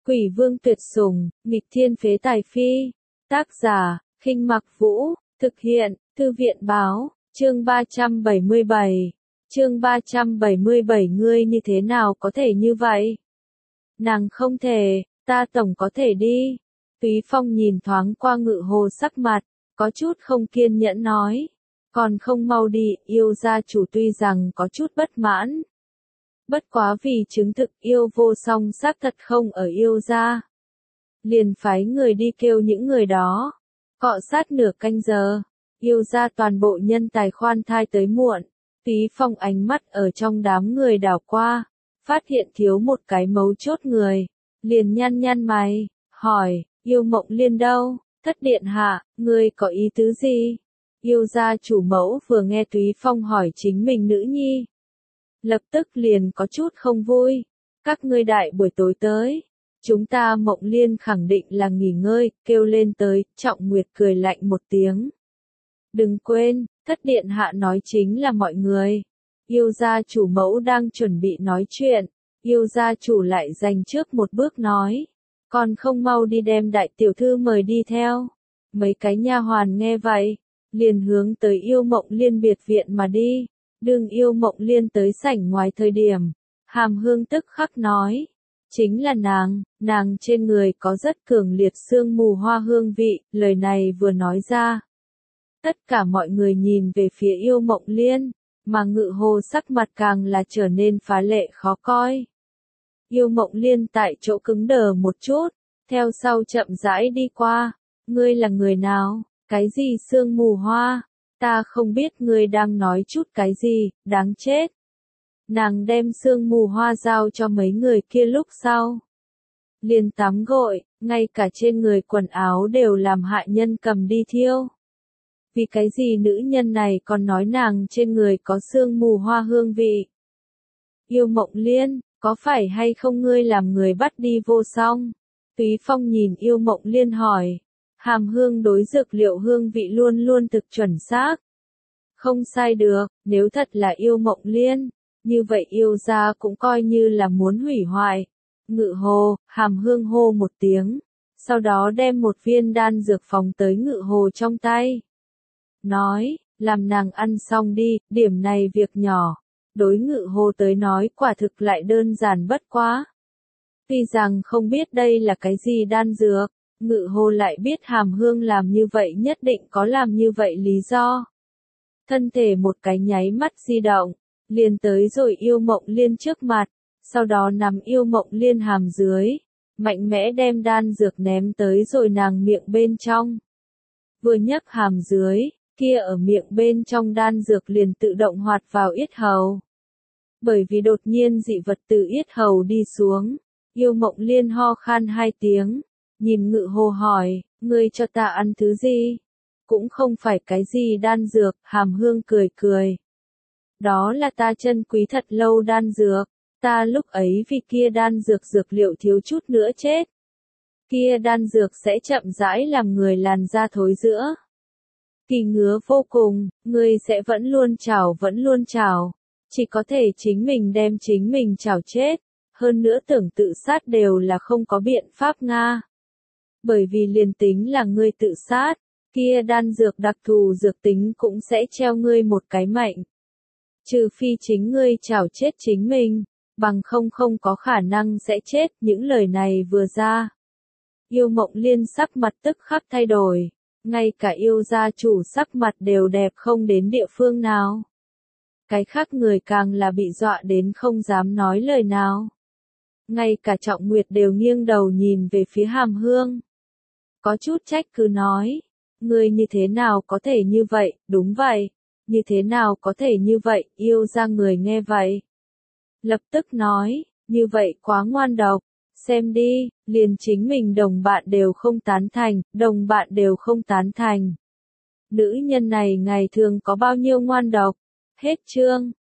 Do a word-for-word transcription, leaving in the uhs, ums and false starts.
Quỷ vương tuyệt sủng, nghịch thiên phế tài phi. Tác giả, Khinh Mặc Vũ, thực hiện, Thư viện báo, chương ba trăm bảy mươi bảy. Chương ba trăm bảy mươi bảy ngươi như thế nào có thể như vậy? Nàng không thể, ta tổng có thể đi. Túy Phong nhìn thoáng qua Ngự Hồ sắc mặt, có chút không kiên nhẫn nói. Còn không mau đi, yêu gia chủ tuy rằng có chút bất mãn. Bất quá vì chứng thực yêu vô song xác thật không ở yêu gia. Liền phái người đi kêu những người đó. Cọ sát nửa canh giờ, yêu gia toàn bộ nhân tài khoan thai tới muộn. Túy Phong ánh mắt ở trong đám người đảo qua, phát hiện thiếu một cái mấu chốt người. Liền nhăn nhăn mày, hỏi, yêu Mộng Liên đâu? Thất điện hạ, ngươi có ý tứ gì? Yêu gia chủ mẫu vừa nghe Túy Phong hỏi chính mình nữ nhi. Lập tức liền có chút không vui. Các ngươi đại buổi tối tới. Chúng ta Mộng Liên khẳng định là nghỉ ngơi, kêu lên tới, Trọng Nguyệt cười lạnh một tiếng. Đừng quên, thất điện hạ nói chính là mọi người. Yêu gia chủ mẫu đang chuẩn bị nói chuyện. Yêu gia chủ lại dành trước một bước nói. Còn không mau đi đem đại tiểu thư mời đi theo. Mấy cái nha hoàn nghe vậy, liền hướng tới yêu Mộng Liên biệt viện mà đi. Đương yêu Mộng Liên tới sảnh ngoài thời điểm, Hàm Hương tức khắc nói. Chính là nàng, nàng trên người có rất cường liệt sương mù hoa hương vị, lời này vừa nói ra. Tất cả mọi người nhìn về phía yêu Mộng Liên, mà Ngự Hồ sắc mặt càng là trở nên phá lệ khó coi. Yêu Mộng Liên tại chỗ cứng đờ một chút, theo sau chậm rãi đi qua. Ngươi là người nào? Cái gì sương mù hoa? Ta không biết ngươi đang nói chút cái gì, đáng chết. Nàng đem sương mù hoa giao cho mấy người kia lúc sau. Liền tắm gội, ngay cả trên người quần áo đều làm hại nhân cầm đi thiêu. Vì cái gì nữ nhân này còn nói nàng trên người có sương mù hoa hương vị? Yêu Mộng Liên, có phải hay không ngươi làm người bắt đi vô song? Túy Phong nhìn yêu Mộng Liên hỏi. Hàm Hương đối dược liệu hương vị luôn luôn thực chuẩn xác. Không sai được, nếu thật là yêu Mộng Liên, như vậy yêu gia cũng coi như là muốn hủy hoại. Ngự Hồ, Hàm Hương hô một tiếng, sau đó đem một viên đan dược phóng tới Ngự Hồ trong tay. Nói, làm nàng ăn xong đi, điểm này việc nhỏ. Đối Ngự Hồ tới nói quả thực lại đơn giản bất quá. Tuy rằng không biết đây là cái gì đan dược, Ngự Hồ lại biết Hàm Hương làm như vậy nhất định có làm như vậy lý do. Thân thể một cái nháy mắt di động, liền tới rồi yêu Mộng Liên trước mặt, sau đó nắm yêu Mộng Liên hàm dưới, mạnh mẽ đem đan dược ném tới rồi nàng miệng bên trong. Vừa nhấc hàm dưới, kia ở miệng bên trong đan dược liền tự động hoạt vào yết hầu. Bởi vì đột nhiên dị vật từ yết hầu đi xuống, yêu Mộng Liên ho khan hai tiếng, nhìn Ngự Hồ hỏi, ngươi cho ta ăn thứ gì? Cũng không phải cái gì đan dược, Hàm Hương cười cười. Đó là ta chân quý thật lâu đan dược, ta lúc ấy vì kia đan dược dược liệu thiếu chút nữa chết. Kia đan dược sẽ chậm rãi làm người làn da thối rữa. Kỳ ngứa vô cùng, ngươi sẽ vẫn luôn chảo vẫn luôn chảo, chỉ có thể chính mình đem chính mình chảo chết, hơn nữa tưởng tự sát đều là không có biện pháp Nga. Bởi vì liền tính là ngươi tự sát, kia đan dược đặc thù dược tính cũng sẽ treo ngươi một cái mệnh. Trừ phi chính ngươi chảo chết chính mình, bằng không không có khả năng sẽ chết, những lời này vừa ra. Yêu Mộng Liên sắc mặt tức khắc thay đổi, ngay cả yêu gia chủ sắc mặt đều đẹp không đến địa phương nào. Cái khác người càng là bị dọa đến không dám nói lời nào. Ngay cả Trọng Nguyệt đều nghiêng đầu nhìn về phía Hàm Hương. Có chút trách cứ nói, ngươi như thế nào có thể như vậy, đúng vậy, như thế nào có thể như vậy, yêu ra người nghe vậy. Lập tức nói, như vậy quá ngoan độc, xem đi, liền chính mình đồng bạn đều không tán thành, đồng bạn đều không tán thành. Nữ nhân này ngày thường có bao nhiêu ngoan độc, hết chương.